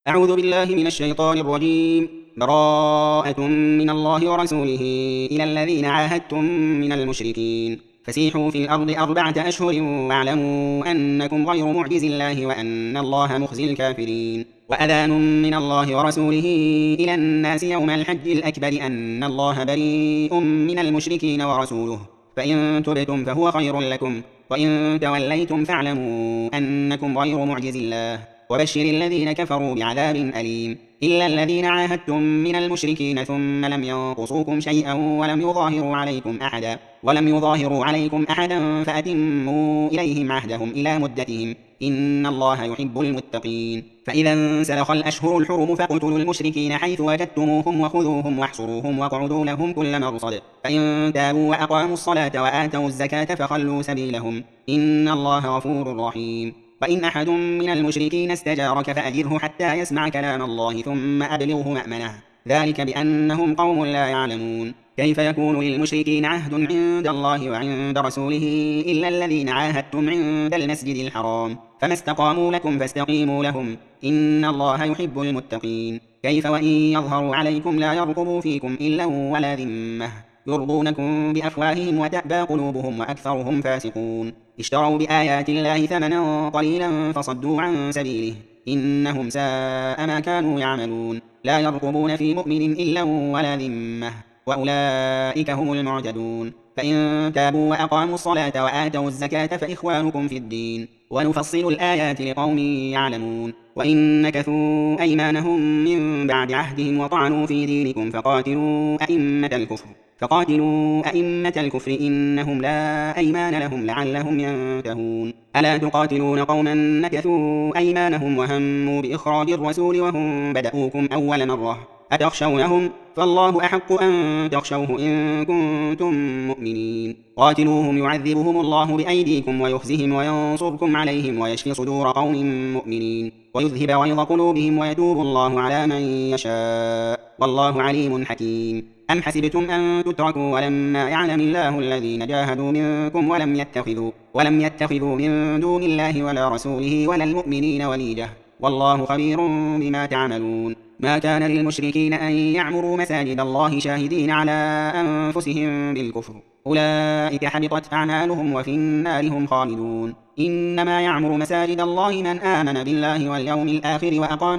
أعوذ بالله من الشيطان الرجيم. براءة من الله ورسوله إلى الذين عاهدتم من المشركين فسيحوا في الأرض 4 أشهر واعلموا أنكم غير معجز الله وأن الله مخزي الكافرين. وأذان من الله ورسوله إلى الناس يوم الحج الأكبر أن الله بريء من المشركين ورسوله، فإن تبتم فهو خير لكم، وإن توليتم فاعلموا أنكم غير معجز الله. وبشر الذين كفروا بعذاب أليم. إلا الذين عاهدتم من المشركين ثم لم ينقصوكم شيئا ولم يظاهروا عليكم أحدا فأتموا إليهم عهدهم إلى مدتهم، إن الله يحب المتقين. فإذا انسلخ الأشهر الحرم فاقتلوا المشركين حيث وجدتموهم وخذوهم واحصروهم واقعدوا لهم كل مرصد، فإن تابوا وأقاموا الصلاة وآتوا الزكاة فخلوا سبيلهم، إن الله غفور رحيم. وإن أحد من المشركين استجارك فأجره حتى يسمع كلام الله ثم أبلغه مأمنه، ذلك بأنهم قوم لا يعلمون. كيف يكون للمشركين عهد عند الله وعند رسوله إلا الذين عاهدتم عند المسجد الحرام، فما استقاموا لكم فاستقيموا لهم، إن الله يحب المتقين. كيف وإن يظهروا عليكم لا يرقبوا فيكم إلا ولا ذمة، يرضونكم بأفواههم وتأبى قلوبهم وأكثرهم فاسقون. اشتروا بآيات الله ثمنا قليلا فصدوا عن سبيله، إنهم ساء ما كانوا يعملون. لا يرقبون في مؤمن إلا ولا ذمة، وأولئك هم المعتدون. فإن تابوا وأقاموا الصلاة وآتوا الزكاة فإخوانكم في الدين، ونفصل الآيات لقوم يعلمون. وإن نكثوا أيمانهم من بعد عهدهم وطعنوا في دينكم فقاتلوا أئمة الكفر إنهم لا أيمان لهم لعلهم ينتهون. ألا تقاتلون قوما نكثوا أيمانهم وهموا بإخراج الرسول وهم بدأوكم أول مرة، أتخشونهم؟ فالله أحق أن تخشوه إن كنتم مؤمنين. قاتلوهم يعذبهم الله بأيديكم ويخزهم وينصركم عليهم ويشفي صدور قوم مؤمنين، ويذهب غيظ قلوبهم ويتوب الله على من يشاء، والله عليم حكيم. أم حسبتم أن تتركوا ولما يعلم الله الذين جاهدوا منكم ولم يتخذوا من دون الله ولا رسوله ولا المؤمنين وليجة، والله خبير بما تعملون. ما كان للمشركين أن يعمروا مساجد الله شاهدين على أنفسهم بالكفر، أولئك حبطت أعمالهم وفي النار هم خالدون. إنما يعمر مساجد الله من آمن بالله واليوم الآخر وأقام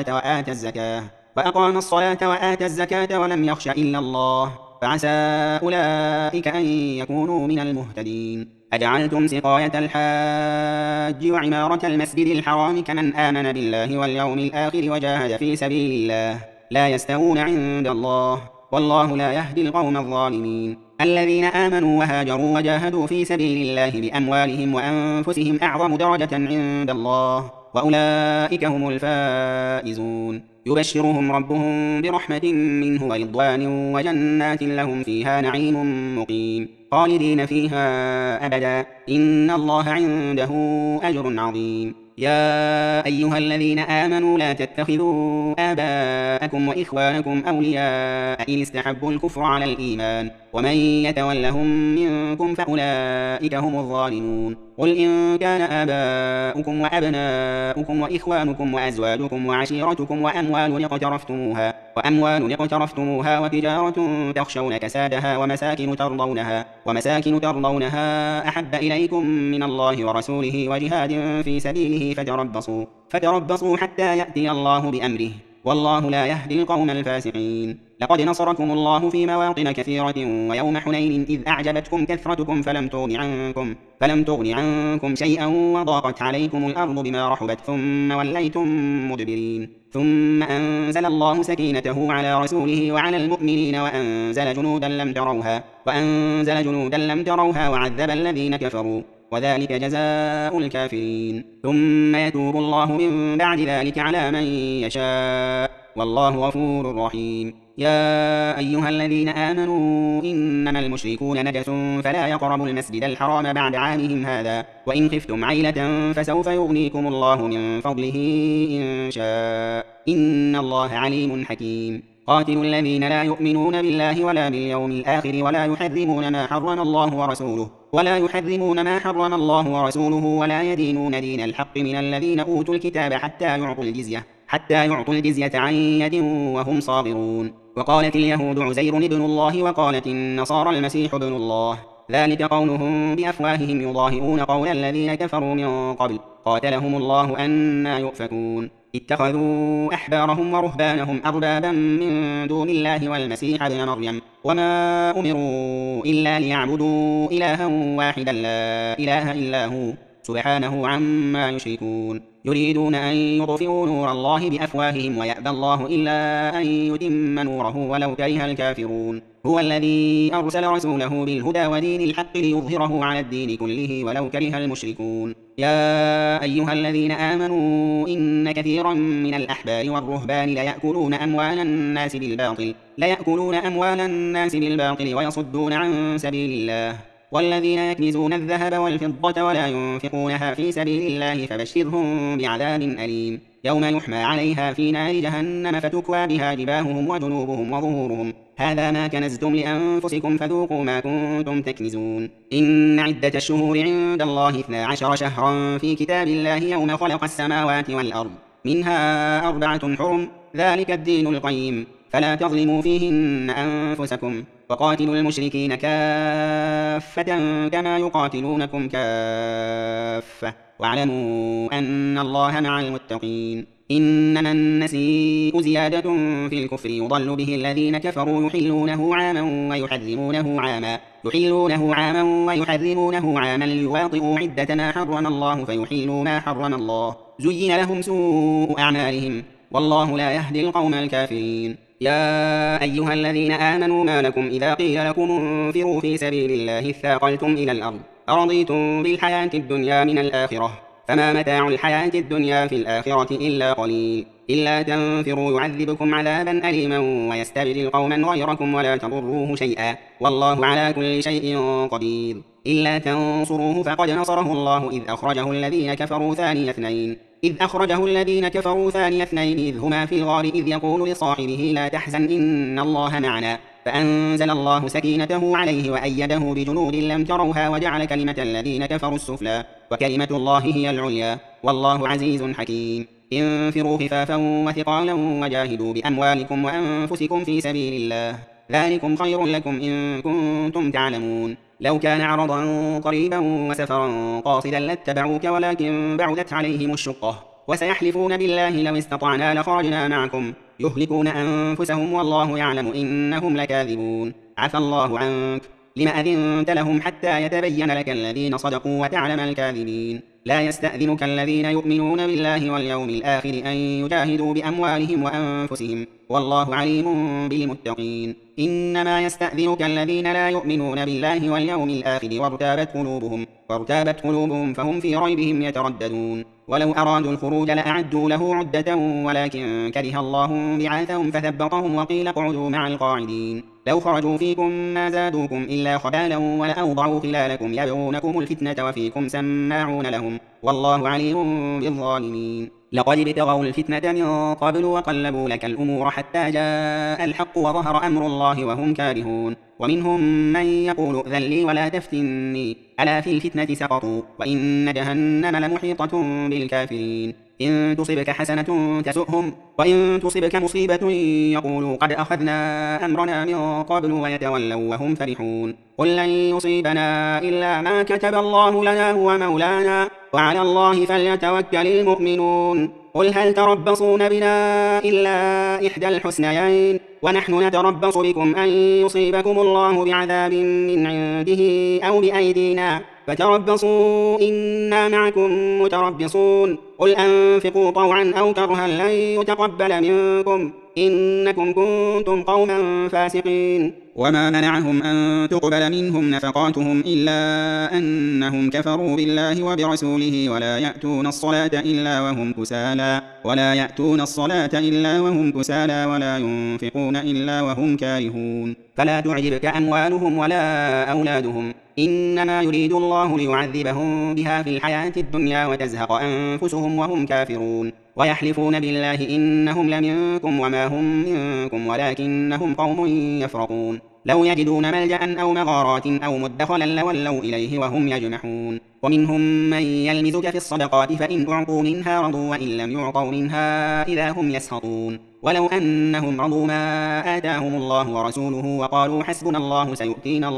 الصلاة وآتى الزكاة ولم يخش إلا الله، فعسى أولئك أن يكونوا من المهتدين. أجعلتم سقاية الحاج وعمارة المسجد الحرام كمن آمن بالله واليوم الآخر وجاهد في سبيل الله، لا يستوون عند الله، والله لا يهدي القوم الظالمين. الذين آمنوا وهاجروا وجاهدوا في سبيل الله بأموالهم وأنفسهم أعظم درجة عند الله، وأولئك هم الفائزون. يبشرهم ربهم برحمة منه ورضوان وجنات لهم فيها نعيم مقيم خالدين فيها أبدا، إن الله عنده أجر عظيم. يا أيها الذين آمنوا لا تتخذوا آباءكم وإخوانكم أولياء إن استحبوا الكفر على الإيمان، ومن يتولهم منكم فأولئك هم الظالمون. قل إن كان آباؤكم وأبناؤكم وإخوانكم وأزواجكم وعشيرتكم وأموال اقترفتموها وتجارة تخشون كسادها ومساكن ترضونها أحب إليكم من الله ورسوله وجهاد في سبيله فتربصوا حتى يأتي الله بأمره، والله لا يهدي القوم الفاسقين. لقد نصركم الله في مواطن كثيرة ويوم حنين إذ أعجبتكم كثرتكم فلم تغن عنكم شيئا وضاقت عليكم الأرض بما رحبت ثم وليتم مدبرين، ثم أنزل الله سكينته على رسوله وعلى المؤمنين وأنزل جنودا لم تروها وعذب الذين كفروا، وذلك جزاء الكافرين. ثم يتوب الله من بعد ذلك على من يشاء، والله غفور رحيم. يا أيها الذين آمنوا إنما المشركون نجس فلا يقربوا المسجد الحرام بعد عامهم هذا، وإن خفتم عيلة فسوف يغنيكم الله من فضله إن شاء، إن الله عليم حكيم. قاتلوا الذين لا يؤمنون بالله ولا باليوم الآخر ولا يحرمون ما حرم الله ورسوله ولا يدينون دين الحق من الذين أوتوا الكتاب حتى يعطوا حتى يعطوا الجزية عن يد وهم صاغرون. وقالت اليهود عزير ابن الله وقالت النصارى المسيح ابن الله، ذلك قولهم بأفواههم يضاهئون قول الذين كفروا من قبل قاتلهم الله أنى يؤفكون. اتخذوا أحبارهم ورهبانهم أربابا من دون الله والمسيح ابن مريم وما أمروا إلا ليعبدوا إلها واحدا لا إله إلا هو سبحانه عما يشركون. يريدون أن يطفئوا نور الله بأفواههم ويأبى الله إلا أن يتم نوره ولو كره الكافرون. هو الذي أرسل رسوله بالهدى ودين الحق ليظهره على الدين كله ولو كره المشركون. يا أيها الذين آمنوا إن كثيرا من الأحبار والرهبان ليأكلون أموال الناس بالباطل ويصدون عن سبيل الله. والذين يكنزون الذهب والفضة ولا ينفقونها في سبيل الله فبشرهم بعذاب أليم، يوم يحمى عليها في نار جهنم فتكوى بها جباههم وجنوبهم وظهورهم، هذا ما كنزتم لأنفسكم فذوقوا ما كنتم تكنزون. إن عدة الشهور عند الله 12 شهرا في كتاب الله يوم خلق السماوات والأرض منها 4 حرم، ذلك الدين القيم، فلا تظلموا فيهن أنفسكم. وقاتلوا المشركين كافة كما يقاتلونكم كافة واعلموا أن الله مع المتقين. إنما النسيء زيادة في الكفر يضل به الذين كفروا يحلونه عاما ويحرمونه عاما ليواطئوا عدة ما حرم الله فيحلوا ما حرم الله، زين لهم سوء أعمالهم والله لا يهدي القوم الكافرين. يا أيها الذين آمنوا ما لكم إذا قيل لكم انفروا في سبيل الله اثاقلتم إلى الأرض أرضيتم بالحياة الدنيا من الآخرة فما متاع الحياة الدنيا في الآخرة إلا قليل. إلا تنفروا يعذبكم عذابا أليما ويستبدل قوما غيركم ولا تضروه شيئا والله على كل شيء قدير. إلا تنصروه فقد نصره الله إذ أخرجه الذين كفروا ثاني اثنين إذ هما في الغار إذ يقول لصاحبه لا تحزن إن الله معنا، فأنزل الله سكينته عليه وأيده بجنود لم تروها وجعل كلمة الذين كفروا السفلى وكلمة الله هي العليا والله عزيز حكيم. انفروا خفافا وثقالا وجاهدوا بأموالكم وأنفسكم في سبيل الله ذلكم خير لكم إن كنتم تعلمون. لو كان عرضا قريبا وسفرا قاصدا لاتبعوك ولكن بعدت عليهم الشقة وسيحلفون بالله لو استطعنا لخرجنا معكم يهلكون أنفسهم والله يعلم إنهم لكاذبون. عفى الله عنك لم أذنت لهم حتى يتبين لك الذين صدقوا وتعلم الكاذبين. لا يستأذنك الذين يؤمنون بالله واليوم الآخر أن يجاهدوا بأموالهم وأنفسهم والله عليم بالمتقين. إنما يستأذنك الذين لا يؤمنون بالله واليوم الآخر وارتابت قلوبهم فهم في ريبهم يترددون. ولو أرادوا الخروج لأعدوا له عدة ولكن كره الله بعاثهم فثبطهم وقيل اقعدوا مع القاعدين. لو خرجوا فيكم ما زادوكم إلا خبالا ولأوضعوا خلالكم يبغونكم الفتنة وفيكم سماعون لهم والله عليم بالظالمين. لقد ابتغوا الفتنة من قبل وقلبوا لك الأمور حتى جاء الحق وظهر أمر الله وهم كارهون. ومنهم من يقول ائذن لي ولا تفتني ألا في الفتنة سقطوا وإن جهنم لمحيطة بالكافرين. إن تصبك حسنة تسؤهم وإن تصبك مصيبة يقولوا قد أخذنا أمرنا من قبل ويتولوا وهم فرحون. قل لن يصيبنا إلا ما كتب الله لنا هو مولانا وعلى الله فليتوكل المؤمنون. قل هل تربصون بنا إلا إحدى الحسنيين ونحن نتربص بكم أن يصيبكم الله بعذاب من عنده أو بأيدينا فتربصوا إنا معكم متربصون. قل أنفقوا طوعا أو كرها لن يتقبل منكم إنكم كنتم قوما فاسقين. وما منعهم أن تقبل منهم نفقاتهم إلا أنهم كفروا بالله وبرسوله ولا يأتون الصلاة إلا وهم كسالى ولا ينفقون إلا وهم كارهون. فلا تعجبك أموالهم ولا أولادهم إنما يريد الله ليعذبهم بها في الحياة الدنيا وتزهق أنفسهم وهم كافرون. ويحلفون بالله إنهم لمنكم وما هم منكم ولكنهم قوم يفرقون لو يجدون ملجأ أو مغارات أو مدخلا لولوا إليه وهم يجمحون ومنهم من يلمزك في الصدقات فإن أعطوا منها رضوا وإن لم يعطوا منها إذا هم يسخطون ولو أنهم رضوا ما آتاهم الله ورسوله وقالوا حسبنا الله سيؤتينا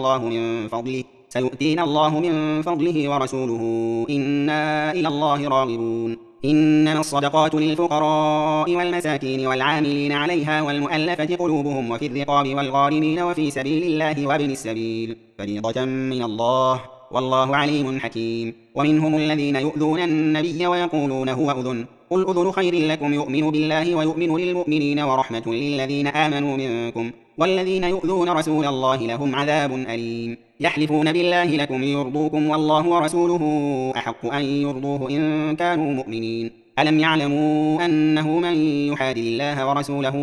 الله من فضله ورسوله إنا إلى الله راغبون إنما الصدقات للفقراء والمساكين والعاملين عليها والمؤلفة قلوبهم وفي الرقاب والغارمين وفي سبيل الله وابن السبيل فريضة من الله والله عليم حكيم ومنهم الذين يؤذون النبي ويقولون هو أذن قل أذن خير لكم يؤمن بالله ويؤمن للمؤمنين ورحمة للذين آمنوا منكم والذين يؤذون رسول الله لهم عذاب أليم يحلفون بالله لكم ليرضوكم والله ورسوله أحق أن يرضوه إن كانوا مؤمنين ألم يعلموا أنه من يحادي الله ورسوله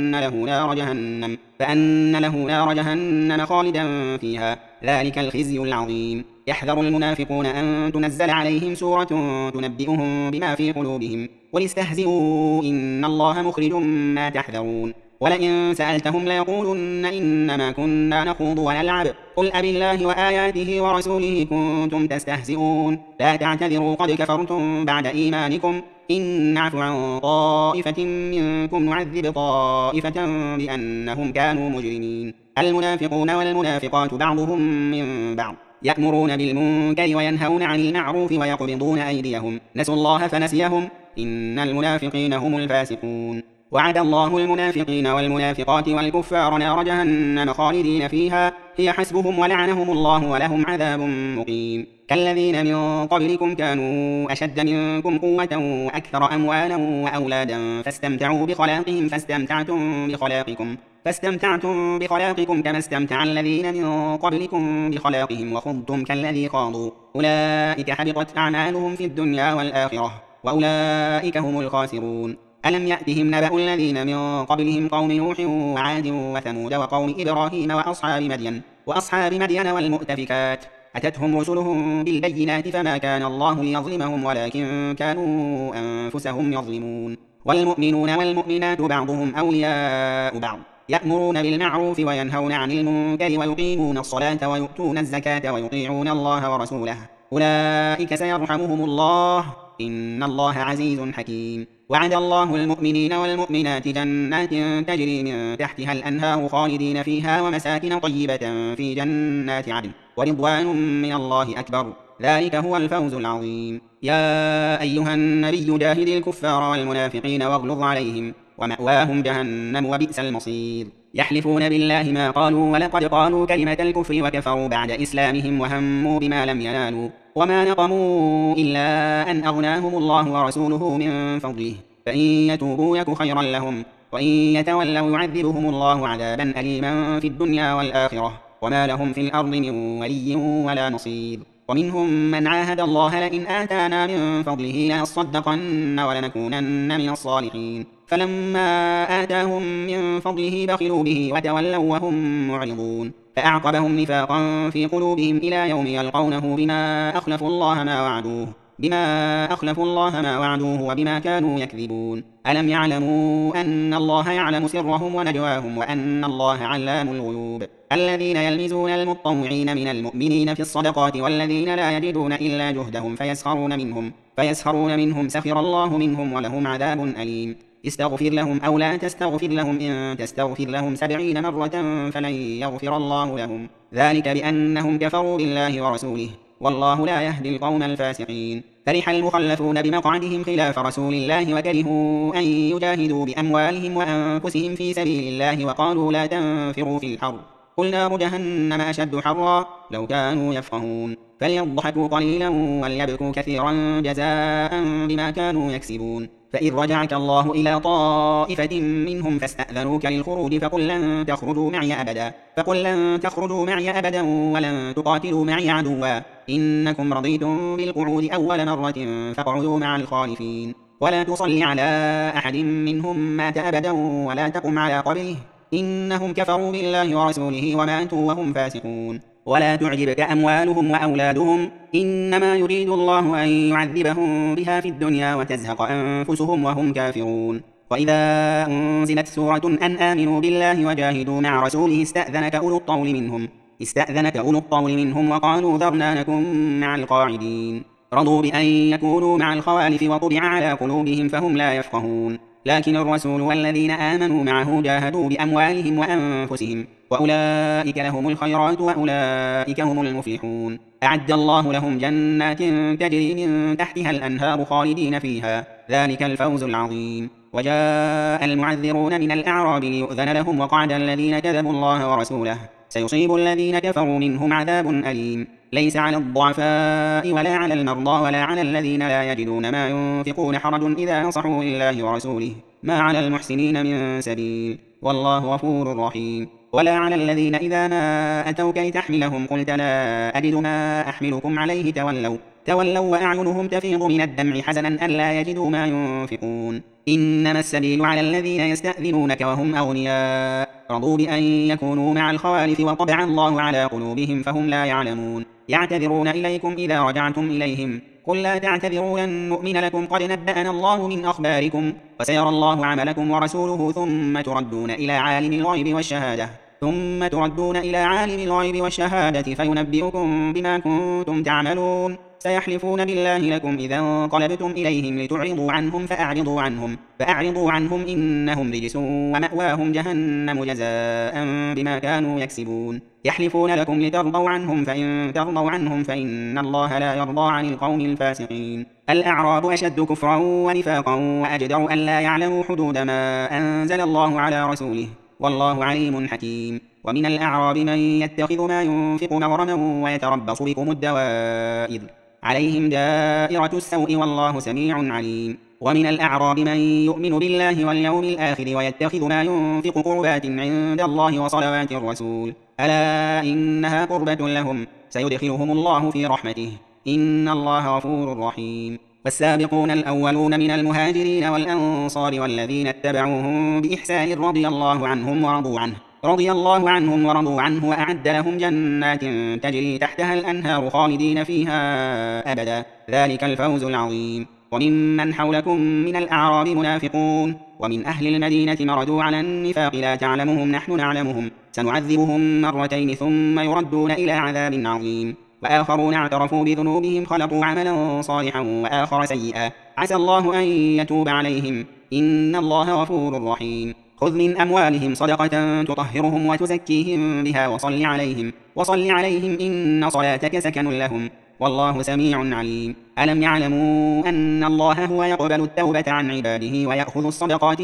فأن له نار جهنم خالدا فيها ذلك الخزي العظيم يحذر المنافقون أن تنزل عليهم سورة تنبئهم بما في قلوبهم قل استهزئوا إن الله مخرج ما تحذرون ولئن سألتهم ليقولن إنما كنا نخوض ونلعب قل أبالله وآياته ورسوله كنتم تستهزئون لا تعتذروا قد كفرتم بعد إيمانكم إن نعف عن طائفة منكم نعذب طائفة بأنهم كانوا مجرمين المنافقون والمنافقات بعضهم من بعض يأمرون بالمنكر وينهون عن المعروف ويقبضون أيديهم نسوا الله فنسيهم إن المنافقين هم الفاسقون وعد الله المنافقين والمنافقات والكفار نار جهنم خالدين فيها هي حسبهم ولعنهم الله ولهم عذاب مقيم كالذين من قبلكم كانوا أشد منكم قوة وأكثر أموالا وأولادا فاستمتعوا بخلاقهم فاستمتعتم بخلاقكم كما استمتع الذين من قبلكم بخلاقهم وخضتم كالذي خاضوا أولئك حبطت أعمالهم في الدنيا والآخرة وأولئك هم الخاسرون ألم يأتهم نبأ الذين من قبلهم قوم نوح وعاد وثمود وقوم إبراهيم وأصحاب مدين والمؤتفكات أتتهم رسلهم بالبينات فما كان الله ليظلمهم ولكن كانوا أنفسهم يظلمون والمؤمنون والمؤمنات بعضهم أولياء بعض يأمرون بالمعروف وينهون عن المنكر ويقيمون الصلاة ويؤتون الزكاة ويطيعون الله ورسوله أولئك سيرحمهم الله إن الله عزيز حكيم وعد الله المؤمنين والمؤمنات جنات تجري من تحتها الأنهار خالدين فيها ومساكن طيبة في جنات عدن ورضوان من الله أكبر ذلك هو الفوز العظيم يا أيها النبي جاهد الكفار والمنافقين واغلظ عليهم ومأواهم جهنم وبئس المصير يحلفون بالله ما قالوا ولقد قالوا كلمة الكفر وكفروا بعد إسلامهم وهموا بما لم ينالوا وما نقموا إلا أن أغناهم الله ورسوله من فضله فإن يتوبوا يك خيرا لهم وإن يتولوا يعذبهم الله عذابا أليما في الدنيا والآخرة وما لهم في الأرض من ولي ولا نصير ومنهم من عاهد الله لئن آتانا من فضله لنصدقن ولنكونن من الصالحين فلما آتاهم من فضله بخلوا به وتولوا وهم معرضون فأعقبهم نفاقا في قلوبهم إلى يوم يلقونه بما أخلفوا الله ما وعدوه وبما كانوا يكذبون ألم يعلموا أن الله يعلم سرهم ونجواهم وأن الله علام الغيوب الذين يلمزون المطوعين من المؤمنين في الصدقات والذين لا يجدون إلا جهدهم فيسخرون منهم سخر الله منهم ولهم عذاب أليم استغفر لهم أو لا تستغفر لهم إن تستغفر لهم 70 مرة فلن يغفر الله لهم ذلك بأنهم كفروا بالله ورسوله والله لا يهدي القوم الفاسقين فرح المخلفون بمقعدهم خلاف رسول الله وكرهوا أن يجاهدوا بأموالهم وأنفسهم في سبيل الله وقالوا لا تنفروا في الحر قل نار جهنم أشد حرا لو كانوا يفقهون فليضحكوا قليلا وليبكوا كثيرا جزاء بما كانوا يكسبون فإذ رجعك الله إلى طائفة منهم فاستأذنوك للخروج فقل لن تخرجوا معي أبدا ولن تقاتلوا معي عدوا إنكم رضيتم بالقعود أول مرة فاقعدوا مع الخالفين ولا تصل على أحد منهم مات أبدا ولا تقم على قبره إنهم كفروا بالله ورسوله وماتوا وهم فاسقون ولا تعجبك أموالهم وأولادهم، إنما يريد الله أن يعذبهم بها في الدنيا وتزهق أنفسهم وهم كافرون. وإذا أنزلت سورة أن آمنوا بالله وجاهدوا مع رسوله استأذنك أولو الطول منهم وقالوا ذرنا نكن مع القاعدين. رضوا بأن يكونوا مع الخوالف وطبع على قلوبهم فهم لا يفقهون. لكن الرسول والذين آمنوا معه جاهدوا بأموالهم وأنفسهم، وأولئك لهم الخيرات وأولئك هم المفلحون. أعد الله لهم جنات تجري من تحتها الأنهار خالدين فيها، ذلك الفوز العظيم. وجاء المعذرون من الأعراب ليؤذن لهم وقعد الذين كذبوا الله ورسوله، سيصيب الذين كفروا منهم عذاب أليم. ليس على الضعفاء ولا على المرضى ولا على الذين لا يجدون ما ينفقون حرج إذا نصحوا لله ورسوله، ما على المحسنين من سبيل، والله غفور رحيم. ولا على الذين إذا ما أتوك لتحملهم قلت لا أجد ما أحملكم عليه تولوا وأعينهم تفيض من الدمع حزنا ألا يجدوا ما ينفقون. إنما السبيل على الذين يستأذنونك وهم أغنياء، رضوا بأن يكونوا مع الخوالف وطبع الله على قلوبهم فهم لا يعلمون. يعتذرون إليكم إذا رجعتم إليهم، قل لا تعتذروا لن نؤمن لكم قد نبأنا الله من أخباركم وسيرى الله عملكم ورسوله ثم تردون إلى عالم الغيب والشهادة فينبئكم بما كنتم تعملون. سيحلفون بالله لكم إذا انقلبتم إليهم لتعرضوا عنهم فأعرضوا عنهم إنهم رجس ومأواهم جهنم جزاء بما كانوا يكسبون. يحلفون لكم لترضوا عنهم فإن ترضوا عنهم فإن الله لا يرضى عن القوم الفاسقين. الأعراب أشد كفرا ونفاقا وأجدر أن لا يعلموا حدود ما أنزل الله على رسوله، والله عليم حكيم. ومن الأعراب من يتخذ ما ينفق مغرما ويتربص بكم الدوائر، عليهم دائرة السوء والله سميع عليم. ومن الأعراب من يؤمن بالله واليوم الآخر ويتخذ ما ينفق قربات عند الله وصلوات الرسول، ألا إنها قربة لهم سيدخلهم الله في رحمته، إن الله غفور رحيم. والسابقون الأولون من المهاجرين والأنصار والذين اتبعوهم بإحسان رضي الله عنهم ورضوا عنه وأعد لهم جنات تجري تحتها الأنهار خالدين فيها أبدا، ذلك الفوز العظيم. وممن حولكم من الأعراب منافقون ومن أهل المدينة مردوا على النفاق لا تعلمهم نحن نعلمهم، سنعذبهم مرتين ثم يردون إلى عذاب عظيم. وآخرون اعترفوا بذنوبهم خلقوا عملا صالحا وآخر سيئا، عسى الله أن يتوب عليهم، إن الله غفور رحيم. خذ من أموالهم صدقة تطهرهم وتزكيهم بها وصل عليهم إن صلاتك سكن لهم، والله سميع عليم. ألم يعلموا أن الله هو يقبل التوبة عن عباده ويأخذ الصدقات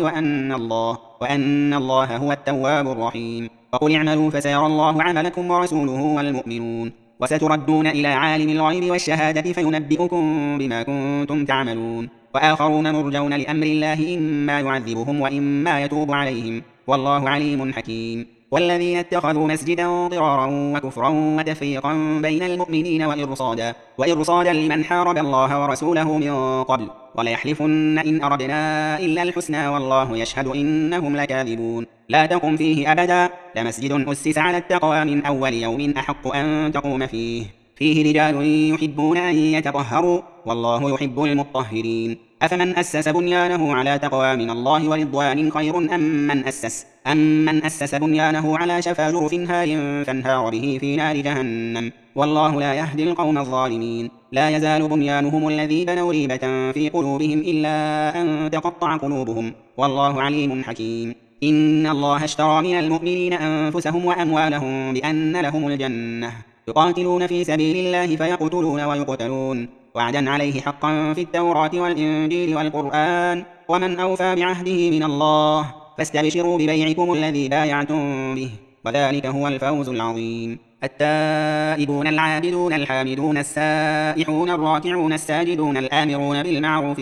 وأن الله هو التواب الرحيم. وقل اعملوا فسيرى الله عملكم ورسوله والمؤمنون، وستردون إلى عالم الغيب والشهادة فينبئكم بما كنتم تعملون. وآخرون مرجون لأمر الله إما يعذبهم وإما يتوب عليهم، والله عليم حكيم. والذين اتخذوا مسجدا ضرارا وكفرا وتفريقا بين المؤمنين وإرصادا لمن حارب الله ورسوله من قبل وليحلفن إن أردنا إلا الحسنى والله يشهد إنهم لكاذبون. لا تقم فيه أبدا، لمسجد أسس على التقوى من أول يوم أحق أن تقوم فيه رجال يحبون أن يتطهروا والله يحب المطهرين. أفمن أسس بنيانه على تقوى من الله ورضوان خير أم من أسس بنيانه على شفا جرف هار فانهار به في نار جهنم، والله لا يهدي القوم الظالمين. لا يزال بنيانهم الذي بنوا ريبة في قلوبهم إلا أن تقطع قلوبهم، والله عليم حكيم. إن الله اشترى من المؤمنين أنفسهم وأموالهم بأن لهم الجنة، يقاتلون في سبيل الله فيقتلون ويقتلون، وعدا عليه حقا في التوراة والإنجيل والقرآن، ومن أوفى بعهده من الله، فاستبشروا ببيعكم الذي بايعتم به، وذلك هو الفوز العظيم. التائبون العابدون الحامدون السائحون الراكعون الساجدون الآمرون بالمعروف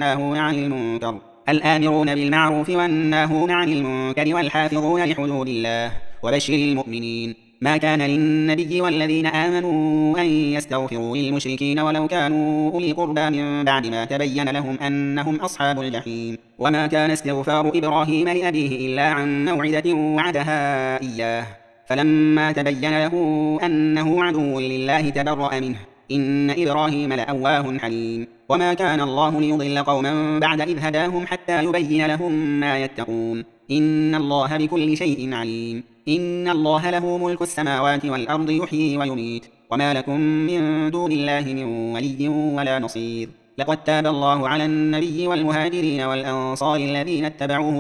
والناهون عن المنكر والحافظون لحدود الله، وبشر المؤمنين. ما كان للنبي والذين آمنوا أن يستغفروا للمشركين ولو كانوا أولي قربى من بعد ما تبين لهم أنهم أصحاب الجحيم. وما كان استغفار إبراهيم لأبيه إلا عن موعدة وعدها إياه فلما تبين له أنه عدو لله تبرأ منه إن إبراهيم لأواه حليم وما كان الله ليضل قوما بعد إذ هداهم حتى يبين لهم ما يتقون إن الله بكل شيء عليم إن الله له ملك السماوات والأرض يحيي ويميت وما لكم من دون الله من ولي ولا نصير لقد تاب الله على النبي والمهاجرين والأنصار الذين اتبعوه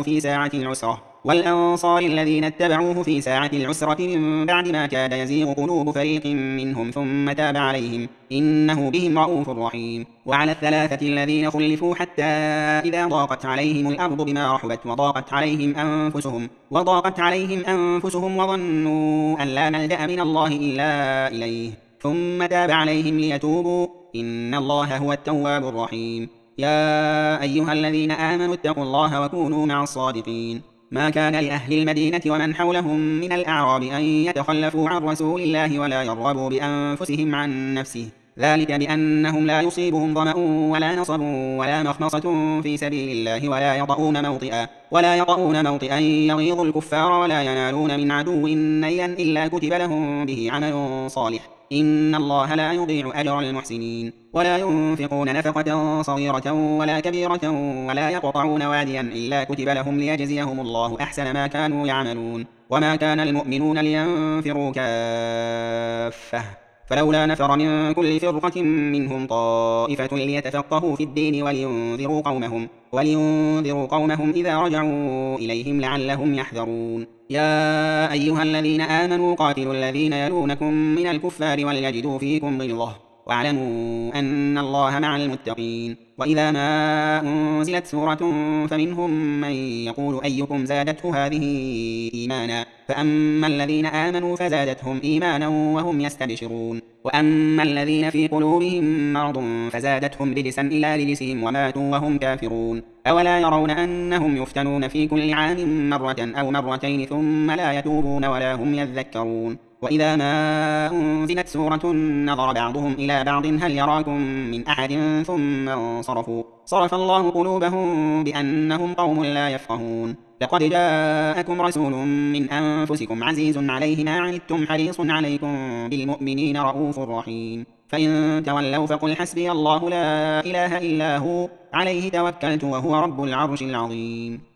في ساعة العسرة من بعد ما كاد يزيغ قلوب فريق منهم ثم تاب عليهم إنه بهم رءوف رحيم وعلى الثلاثة الذين خلفوا حتى إذا ضاقت عليهم الأرض بما رحبت وضاقت عليهم أنفسهم وظنوا أن لا ملجأ من الله إلا إليه ثم تاب عليهم ليتوبوا إن الله هو التواب الرحيم يا أيها الذين آمنوا اتقوا الله وكونوا مع الصادقين ما كان لأهل المدينة ومن حولهم من الأعراب أن يتخلفوا عن رسول الله ولا يرغبوا بأنفسهم عن نفسه ذلك بأنهم لا يصيبهم ظمأ ولا نصب ولا مخمصة في سبيل الله ولا يطؤون موطئا يغيظ الكفار ولا ينالون من عدو نيلا إلا كتب لهم به عمل صالح إن الله لا يضيع أجر المحسنين ولا ينفقون نفقة صغيرة ولا كبيرة ولا يقطعون واديا إلا كتب لهم ليجزيهم الله أحسن ما كانوا يعملون وما كان المؤمنون لينفروا كافة فلولا نفر من كل فرقة منهم طائفة ليتفقهوا في الدين ولينذروا قومهم إذا رجعوا إليهم لعلهم يحذرون يا أيها الذين آمنوا قاتلوا الذين يلونكم من الكفار وليجدوا فيكم غلظة واعلموا أن الله مع المتقين وإذا ما أنزلت سورة فمنهم من يقول أيكم زادته هذه إيمانا فأما الذين آمنوا فزادتهم إيمانا وهم يستبشرون وأما الذين في قلوبهم مرض فزادتهم رجسا إلى رجسهم وماتوا وهم كافرون أولا يرون أنهم يفتنون في كل عام مرة أو مرتين ثم لا يتوبون ولا هم يذكرون وإذا ما أنزلت سورة نظر بعضهم إلى بعض هل يراكم من أحد ثم انصرفوا صرف الله قلوبهم بأنهم قوم لا يفقهون لقد جاءكم رسول من أنفسكم عزيز عليه ما عنتم حريص عليكم بالمؤمنين رؤوف رحيم فإن تولوا فقل حسبي الله لا إله إلا هو عليه توكلت وهو رب العرش العظيم